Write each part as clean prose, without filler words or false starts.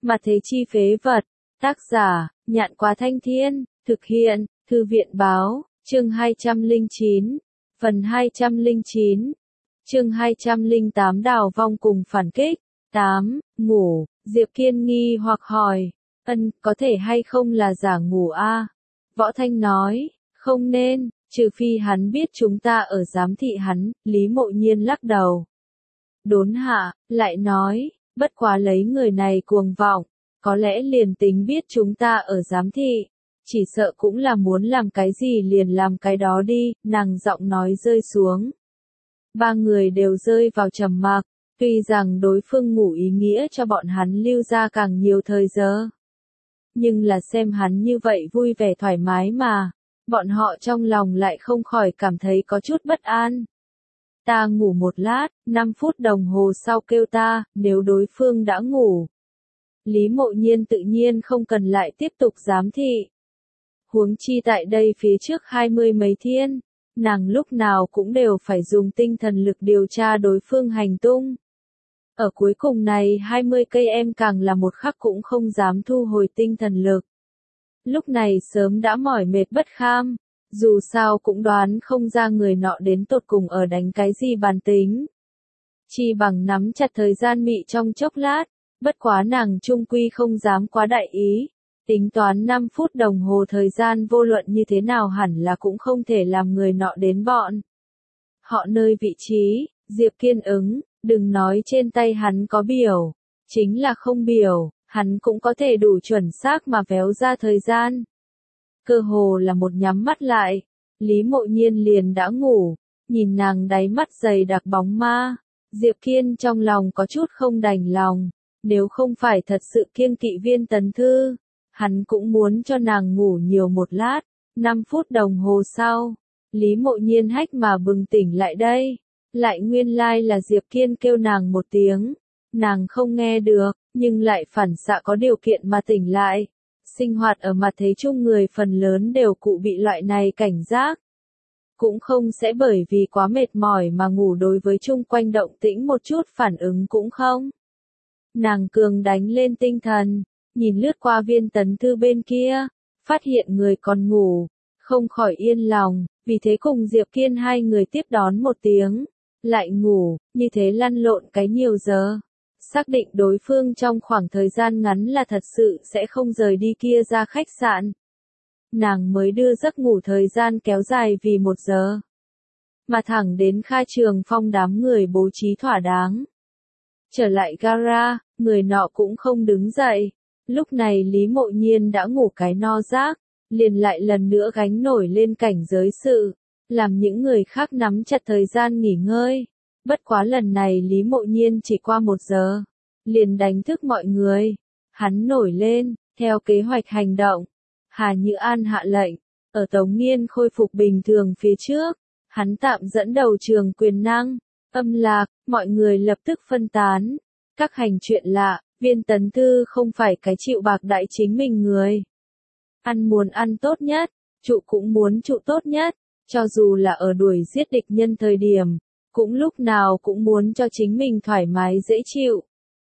Mà thế chi phế vật. Tác giả, Nhạn Quá Thanh Thiên, thực hiện, Thư viện Báo, chương 209, phần 209, chương 208 Đào vong cùng phản kích. 8. Ngủ, Diệp Kiên nghi hoặc hỏi, có thể hay không là giả ngủ a? Võ Thanh nói, không nên, trừ phi hắn biết chúng ta ở giám thị hắn. Lý Mộ Nhiên lắc đầu. Đốn hạ, lại nói, bất quá lấy người này cuồng vọng, có lẽ liền tính biết chúng ta ở giám thị, chỉ sợ cũng là muốn làm cái gì liền làm cái đó đi. Nàng giọng nói rơi xuống. Ba người đều rơi vào trầm mặc, tuy rằng đối phương ngủ ý nghĩa cho bọn hắn lưu ra càng nhiều thời giờ. Nhưng là xem hắn như vậy vui vẻ thoải mái mà, bọn họ trong lòng lại không khỏi cảm thấy có chút bất an. Ta ngủ một lát, 5 phút đồng hồ sau kêu ta, nếu đối phương đã ngủ. Lý Mộ Nhiên tự nhiên không cần lại tiếp tục giám thị. Huống chi tại đây phía trước 20 mấy thiên, nàng lúc nào cũng đều phải dùng tinh thần lực điều tra đối phương hành tung. Ở cuối cùng này 20 cây em càng là một khắc cũng không dám thu hồi tinh thần lực. Lúc này sớm đã mỏi mệt bất kham, dù sao cũng đoán không ra người nọ đến tột cùng ở đánh cái gì bản tính. Chi bằng nắm chặt thời gian mị trong chốc lát, bất quá nàng trung quy không dám quá đại ý. Tính toán 5 phút đồng hồ thời gian vô luận như thế nào hẳn là cũng không thể làm người nọ đến bọn họ nơi vị trí. Diệp Kiên ứng, đừng nói trên tay hắn có biểu, chính là không biểu, hắn cũng có thể đủ chuẩn xác mà véo ra thời gian. Cơ hồ là một nhắm mắt lại, Lý Mộ Nhiên liền đã ngủ, nhìn nàng đáy mắt dày đặc bóng ma, Diệp Kiên trong lòng có chút không đành lòng, nếu không phải thật sự kiêng kỵ Viên Tấn Thư, hắn cũng muốn cho nàng ngủ nhiều một lát. 5 phút đồng hồ sau, Lý Mộ Nhiên hách mà bừng tỉnh lại đây, lại nguyên lai là Diệp Kiên kêu nàng một tiếng, nàng không nghe được, nhưng lại phản xạ có điều kiện mà tỉnh lại. Sinh hoạt ở mặt thế chung người phần lớn đều cụ bị loại này cảnh giác. Cũng không sẽ bởi vì quá mệt mỏi mà ngủ, đối với chung quanh động tĩnh một chút phản ứng cũng không. Nàng cường đánh lên tinh thần, nhìn lướt qua Viên Tấn Thư bên kia, phát hiện người còn ngủ, không khỏi yên lòng, vì thế cùng Diệp Kiên hai người tiếp đón một tiếng, lại ngủ, như thế lăn lộn cái nhiều giờ. Xác định đối phương trong khoảng thời gian ngắn là thật sự sẽ không rời đi kia ra khách sạn. Nàng mới đưa giấc ngủ thời gian kéo dài vì 1 giờ. Mà thẳng đến Kha Trường Phong đám người bố trí thỏa đáng. Trở lại gara, người nọ cũng không đứng dậy. Lúc này Lý Mộ Nhiên đã ngủ cái no rác, liền lại lần nữa gánh nổi lên cảnh giới sự, làm những người khác nắm chặt thời gian nghỉ ngơi. Bất quá lần này Lý Mộ Nhiên chỉ qua 1 giờ, liền đánh thức mọi người. Hắn nổi lên, theo kế hoạch hành động. Hà Như An hạ lệnh, ở Tống Nghiên khôi phục bình thường phía trước, hắn tạm dẫn đầu trường quyền năng, âm lạc, mọi người lập tức phân tán. Các hành chuyện lạ, Viên Tấn Thư không phải cái chịu bạc đại chính mình người. Ăn muốn ăn tốt nhất, trụ cũng muốn trụ tốt nhất, cho dù là ở đuổi giết địch nhân thời điểm, cũng lúc nào cũng muốn cho chính mình thoải mái dễ chịu.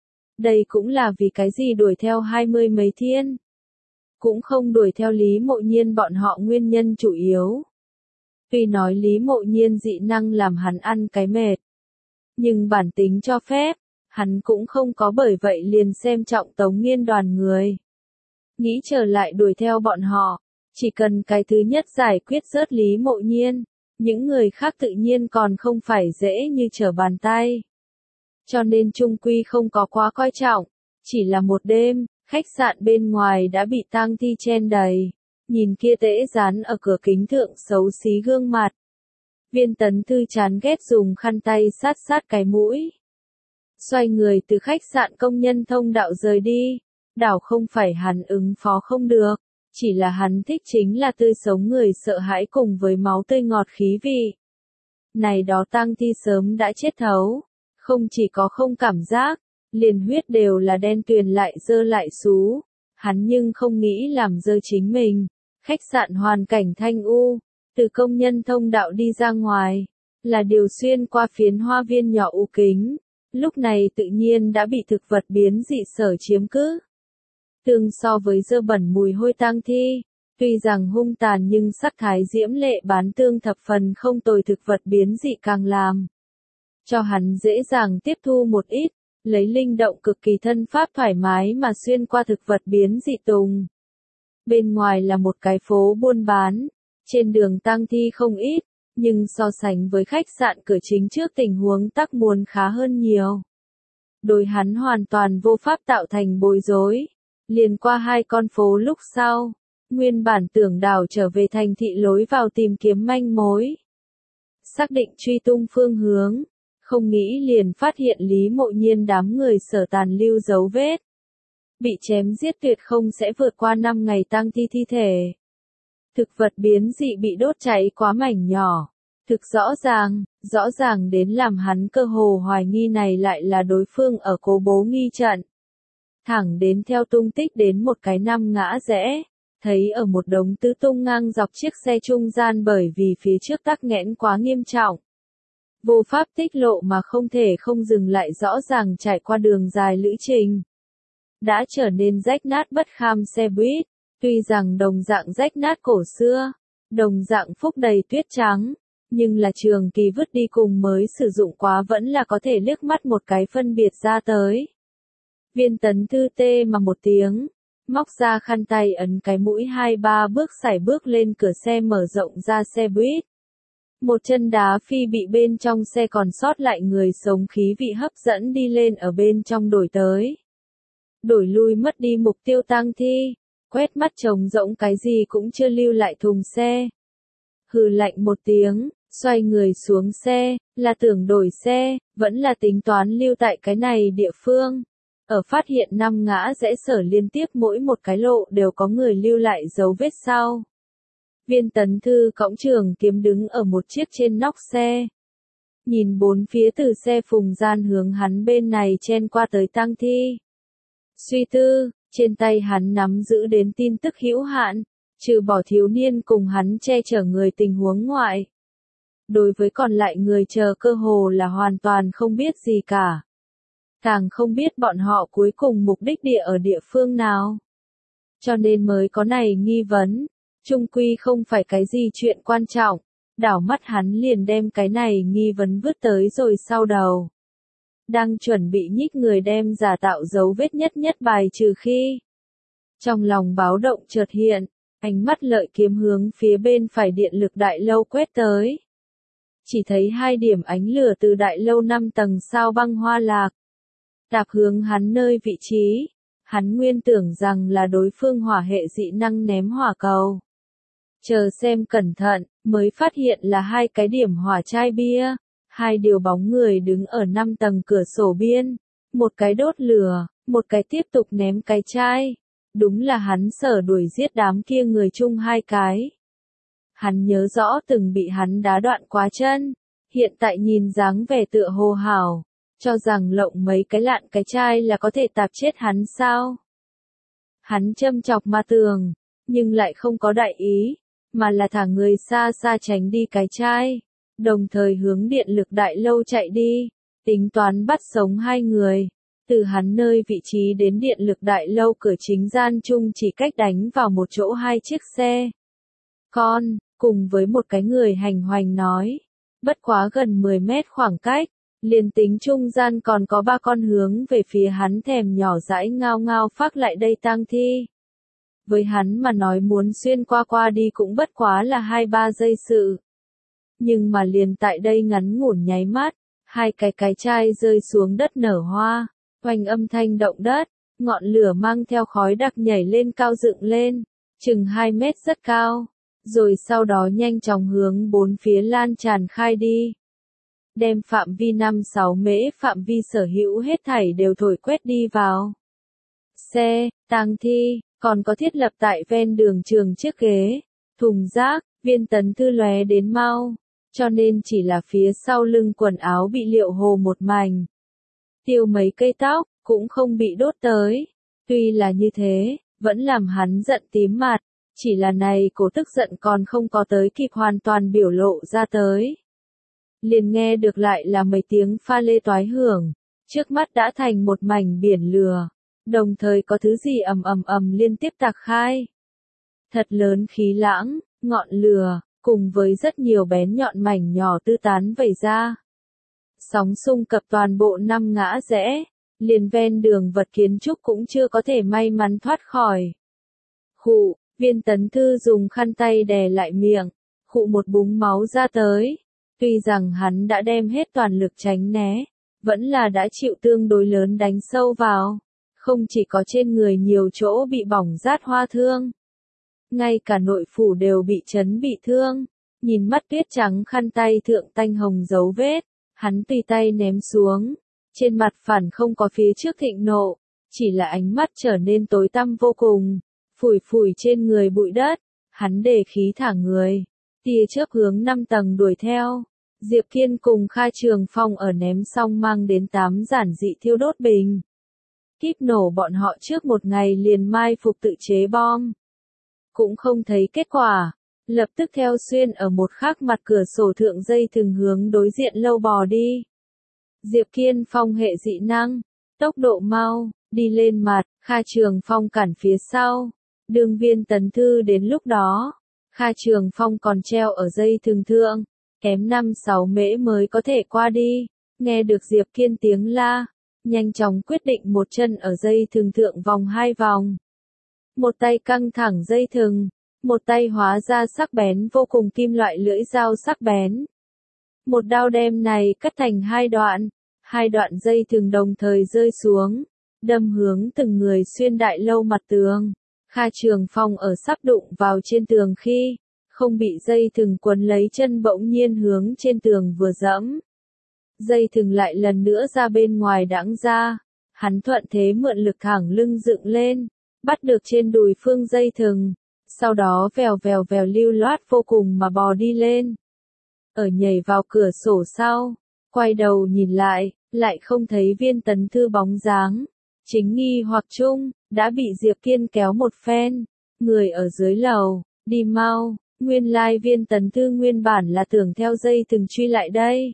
Đây cũng là vì cái gì đuổi theo 20 mấy thiên. Cũng không đuổi theo Lý Mộ Nhiên bọn họ nguyên nhân chủ yếu. Tuy nói Lý Mộ Nhiên dị năng làm hắn ăn cái mệt, nhưng bản tính cho phép, hắn cũng không có bởi vậy liền xem trọng Tống Nghiên đoàn người. Nghĩ trở lại đuổi theo bọn họ, chỉ cần cái thứ nhất giải quyết rớt Lý Mộ Nhiên, những người khác tự nhiên còn không phải dễ như trở bàn tay. Cho nên chung quy không có quá coi trọng, chỉ là một đêm, khách sạn bên ngoài đã bị tang thi chen đầy, nhìn kia tễ dán ở cửa kính thượng xấu xí gương mặt. Viên Tấn Thư chán ghét dùng khăn tay sát sát cái mũi. Xoay người từ khách sạn công nhân thông đạo rời đi, đảo không phải hắn ứng phó không được, chỉ là hắn thích chính là tươi sống người sợ hãi cùng với máu tươi ngọt khí vị. Này đó tang thi sớm đã chết thấu, không chỉ có không cảm giác, liền huyết đều là đen tuyền lại dơ lại xú, hắn nhưng không nghĩ làm dơ chính mình. Khách sạn hoàn cảnh thanh u, từ công nhân thông đạo đi ra ngoài, là điều xuyên qua phiến hoa viên nhỏ u kính, lúc này tự nhiên đã bị thực vật biến dị sở chiếm cứ. Tương so với dơ bẩn mùi hôi tang thi, tuy rằng hung tàn nhưng sắc thái diễm lệ bán tương thập phần không tồi, thực vật biến dị càng làm cho hắn dễ dàng tiếp thu một ít, lấy linh động cực kỳ thân pháp thoải mái mà xuyên qua thực vật biến dị tùng. Bên ngoài là một cái phố buôn bán, trên đường tang thi không ít, nhưng so sánh với khách sạn cửa chính trước tình huống tắc muốn khá hơn nhiều. Đối hắn hoàn toàn vô pháp tạo thành bối rối. Liền qua hai con phố lúc sau, nguyên bản tưởng đảo trở về thành thị lối vào tìm kiếm manh mối. Xác định truy tung phương hướng, không nghĩ liền phát hiện Lý Mộ Nhiên đám người Sở tàn lưu dấu vết. Bị chém giết tuyệt không sẽ vượt qua 5 ngày tang thi thi thể. Thực vật biến dị bị đốt cháy quá mảnh nhỏ. Thực rõ ràng đến làm hắn cơ hồ hoài nghi này lại là đối phương ở cố bố nghi trận. Thẳng đến theo tung tích đến một cái năm ngã rẽ, thấy ở một đống tứ tung ngang dọc chiếc xe trung gian bởi vì phía trước tắc nghẽn quá nghiêm trọng. Vô pháp tích lộ mà không thể không dừng lại, rõ ràng trải qua đường dài lữ trình. Đã trở nên rách nát bất kham xe buýt, tuy rằng đồng dạng rách nát cổ xưa, đồng dạng phúc đầy tuyết trắng, nhưng là trường kỳ vứt đi cùng mới sử dụng quá vẫn là có thể liếc mắt một cái phân biệt ra tới. Viên Tấn Thư tê mà một tiếng, móc ra khăn tay ấn cái mũi 2-3 bước sải bước lên cửa xe mở rộng ra xe buýt. Một chân đá phi bị bên trong xe còn sót lại người sống khí vị hấp dẫn đi lên ở bên trong đổi tới. Đổi lui mất đi mục tiêu tang thi, quét mắt trống rỗng cái gì cũng chưa lưu lại thùng xe. Hừ lạnh một tiếng, xoay người xuống xe, là tưởng đổi xe, vẫn là tính toán lưu tại cái này địa phương. Ở phát hiện 5 ngã rẽ Sở liên tiếp mỗi một cái lộ đều có người lưu lại dấu vết sau. Viên Tấn Thư cõng trường kiếm đứng ở một chiếc trên nóc xe. Nhìn bốn phía từ xe phùng gian hướng hắn bên này chen qua tới tang thi. Suy tư, trên tay hắn nắm giữ đến tin tức hữu hạn, trừ bỏ thiếu niên cùng hắn che chở người tình huống ngoại. Đối với còn lại người chờ cơ hồ là hoàn toàn không biết gì cả. Càng không biết bọn họ cuối cùng mục đích địa ở địa phương nào. Cho nên mới có này nghi vấn, chung quy không phải cái gì chuyện quan trọng, đảo mắt hắn liền đem cái này nghi vấn vứt tới rồi sau đầu. Đang chuẩn bị nhích người đem giả tạo dấu vết nhất bài trừ khi. Trong lòng báo động chợt hiện, ánh mắt Lợi Kiếm hướng phía bên phải điện lực đại lâu quét tới. Chỉ thấy 2 điểm ánh lửa từ đại lâu 5 tầng sao băng hoa lạc. Đạp hướng hắn nơi vị trí, hắn nguyên tưởng rằng là đối phương hỏa hệ dị năng ném hỏa cầu. Chờ xem cẩn thận, mới phát hiện là 2 cái điểm hỏa chai bia, 2 điều bóng người đứng ở 5 tầng cửa sổ biên, một cái đốt lửa, một cái tiếp tục ném cái chai. Đúng là hắn Sở đuổi giết đám kia người chung 2 cái. Hắn nhớ rõ từng bị hắn đá đoạn quá chân, hiện tại nhìn dáng vẻ tựa hồ hảo, cho rằng lộng mấy cái lạn cái chai là có thể tạp chết hắn sao. Hắn châm chọc ma tường, nhưng lại không có đại ý, mà là thả người xa xa tránh đi cái chai, đồng thời hướng điện lực đại lâu chạy đi, tính toán bắt sống 2 người. Từ hắn nơi vị trí đến điện lực đại lâu cửa chính gian chung chỉ cách đánh vào một chỗ 2 chiếc xe con, cùng với một cái người hành hoành nói. Bất quá gần 10 mét khoảng cách, liền tính trung gian còn có 3 con hướng về phía hắn thèm nhỏ dãi ngao ngao phác lại đây tang thi. Với hắn mà nói muốn xuyên qua đi cũng bất quá là 2-3 giây sự. Nhưng mà liền tại đây ngắn ngủn nháy mắt, 2 cái chai rơi xuống đất nở hoa. Oanh âm thanh động đất, ngọn lửa mang theo khói đặc nhảy lên cao dựng lên, chừng 2 mét rất cao, rồi sau đó nhanh chóng hướng bốn phía lan tràn khai đi. Đem phạm vi 5-6 mễ phạm vi sở hữu hết thảy đều thổi quét đi vào. Xe, tang thi, còn có thiết lập tại ven đường trường chiếc ghế, thùng rác, Viên Tấn Thư lóe đến mau, cho nên chỉ là phía sau lưng quần áo bị liệu hồ một mảnh. Tiêu mấy cây tóc, cũng không bị đốt tới. Tuy là như thế, vẫn làm hắn giận tím mặt, chỉ là này cổ tức giận còn không có tới kịp hoàn toàn biểu lộ ra tới. Liền nghe được lại là mấy tiếng pha lê toái hưởng, trước mắt đã thành một mảnh biển lửa, đồng thời có thứ gì ầm ầm ầm liên tiếp tạc khai. Thật lớn khí lãng, ngọn lửa, cùng với rất nhiều bén nhọn mảnh nhỏ tứ tán vẩy ra. Sóng xung cập toàn bộ 5 ngã rẽ, liền ven đường vật kiến trúc cũng chưa có thể may mắn thoát khỏi. Khụ, Viên Tấn Thư dùng khăn tay đè lại miệng, khụ một búng máu ra tới. Tuy rằng hắn đã đem hết toàn lực tránh né, vẫn là đã chịu tương đối lớn đánh sâu vào. Không chỉ có trên người nhiều chỗ bị bỏng rát hoa thương, ngay cả nội phủ đều bị chấn bị thương. Nhìn mắt tuyết trắng khăn tay thượng tanh hồng dấu vết, hắn tùy tay ném xuống. Trên mặt phản không có phía trước thịnh nộ, chỉ là ánh mắt trở nên tối tăm vô cùng. Phủi phủi trên người bụi đất, hắn đề khí thả người. Tia chớp hướng 5 tầng đuổi theo. Diệp Kiên cùng Kha Trường Phong ở ném xong mang đến 8 giản dị thiêu đốt bình. Kíp nổ bọn họ trước một ngày liền mai phục tự chế bom. Cũng không thấy kết quả. Lập tức theo xuyên ở một khắc mặt cửa sổ thượng dây thừng hướng đối diện lâu bò đi. Diệp Kiên phong hệ dị năng, tốc độ mau, đi lên mặt, Kha Trường Phong cản phía sau. Đường Viên Tấn Thư đến lúc đó, Kha Trường Phong còn treo ở dây thừng thượng, kém 5-6 mễ mới có thể qua đi. Nghe được Diệp Kiên tiếng la, nhanh chóng quyết định một chân ở dây thừng thượng vòng 2 vòng. Một tay căng thẳng dây thừng, một tay hóa ra sắc bén vô cùng kim loại lưỡi dao sắc bén. Một đao đem này cắt thành 2 đoạn dây thừng đồng thời rơi xuống, đâm hướng từng người xuyên đại lâu mặt tường. Kha Trường Phong ở sắp đụng vào trên tường khi, không bị dây thừng quấn lấy chân bỗng nhiên hướng trên tường vừa dẫm. Dây thừng lại lần nữa ra bên ngoài đãng ra, hắn thuận thế mượn lực thẳng lưng dựng lên, bắt được trên đùi phương dây thừng, sau đó vèo lưu loát vô cùng mà bò đi lên. Ở nhảy vào cửa sổ sau, quay đầu nhìn lại không thấy Viên Tấn Thư bóng dáng. Chính nghi hoặc chung, đã bị Diệp Kiên kéo một phen. Người ở dưới lầu, đi mau, nguyên lai Viên Tấn Thư nguyên bản là tưởng theo dây thừng truy lại đây.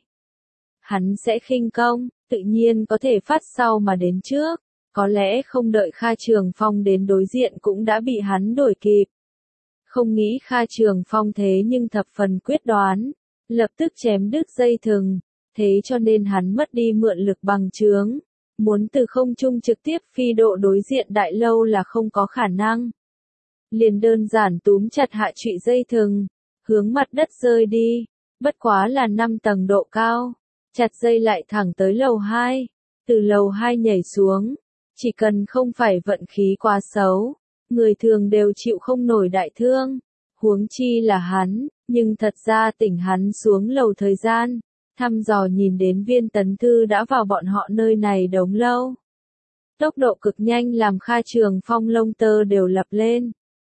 Hắn sẽ khinh công, tự nhiên có thể phát sau mà đến trước. Có lẽ không đợi Kha Trường Phong đến đối diện cũng đã bị hắn đuổi kịp. Không nghĩ Kha Trường Phong thế nhưng thập phần quyết đoán, lập tức chém đứt dây thừng, thế cho nên hắn mất đi mượn lực bằng chướng. Muốn từ không trung trực tiếp phi độ đối diện đại lâu là không có khả năng. Liền đơn giản túm chặt hạ trụy dây thừng, hướng mặt đất rơi đi, bất quá là 5 tầng độ cao, chặt dây lại thẳng tới lầu 2, từ lầu 2 nhảy xuống, chỉ cần không phải vận khí quá xấu, người thường đều chịu không nổi đại thương, huống chi là hắn, nhưng thật ra tỉnh hắn xuống lầu thời gian. Thăm dò nhìn đến Viên Tấn Thư đã vào bọn họ nơi này đống lâu. Tốc độ cực nhanh làm Kha Trường Phong lông tơ đều lập lên.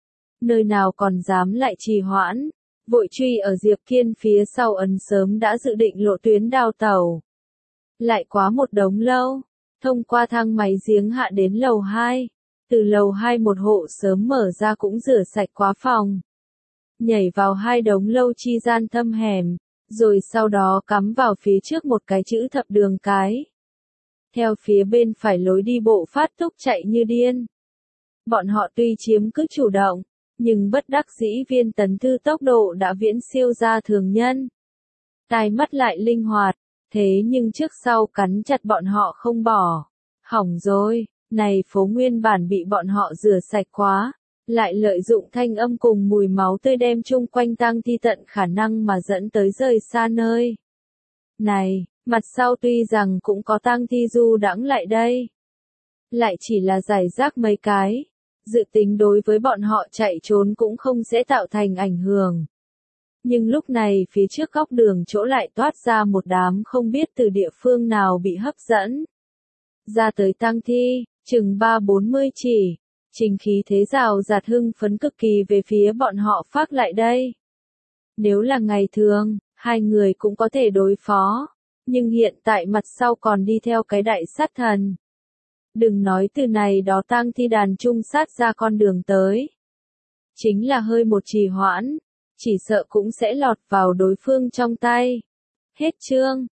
Nơi nào còn dám lại trì hoãn, vội truy ở Diệp Kiên phía sau ấn sớm đã dự định lộ tuyến đào tẩu. Lại quá một đống lâu, thông qua thang máy giếng hạ đến lầu 2. Từ lầu 2 một hộ sớm mở ra cũng rửa sạch quá phòng. Nhảy vào 2 đống lâu chi gian thâm hẻm. Rồi sau đó cắm vào phía trước một cái chữ thập đường cái. Theo phía bên phải lối đi bộ phát tốc chạy như điên. Bọn họ tuy chiếm cứ chủ động, nhưng bất đắc dĩ Viên Tấn Thư tốc độ đã viễn siêu ra thường nhân. Tai mắt lại linh hoạt, thế nhưng trước sau cắn chặt bọn họ không bỏ. Hỏng rồi, này phố nguyên bản bị bọn họ rửa sạch quá. Lại lợi dụng thanh âm cùng mùi máu tươi đem chung quanh tang thi tận khả năng mà dẫn tới rời xa nơi. Này, mặt sau tuy rằng cũng có tang thi du đãng lại đây. Lại chỉ là giải rác mấy cái. Dự tính đối với bọn họ chạy trốn cũng không sẽ tạo thành ảnh hưởng. Nhưng lúc này phía trước góc đường chỗ lại toát ra một đám không biết từ địa phương nào bị hấp dẫn. Ra tới tang thi, chừng 30-40 chỉ. Trình khí thế rào rạt hưng phấn cực kỳ về phía bọn họ phát lại đây. Nếu là ngày thường, 2 người cũng có thể đối phó. Nhưng hiện tại mặt sau còn đi theo cái đại sát thần. Đừng nói từ này đó tang thi đàn trung sát ra con đường tới. Chính là hơi một trì hoãn, chỉ sợ cũng sẽ lọt vào đối phương trong tay. Hết chương.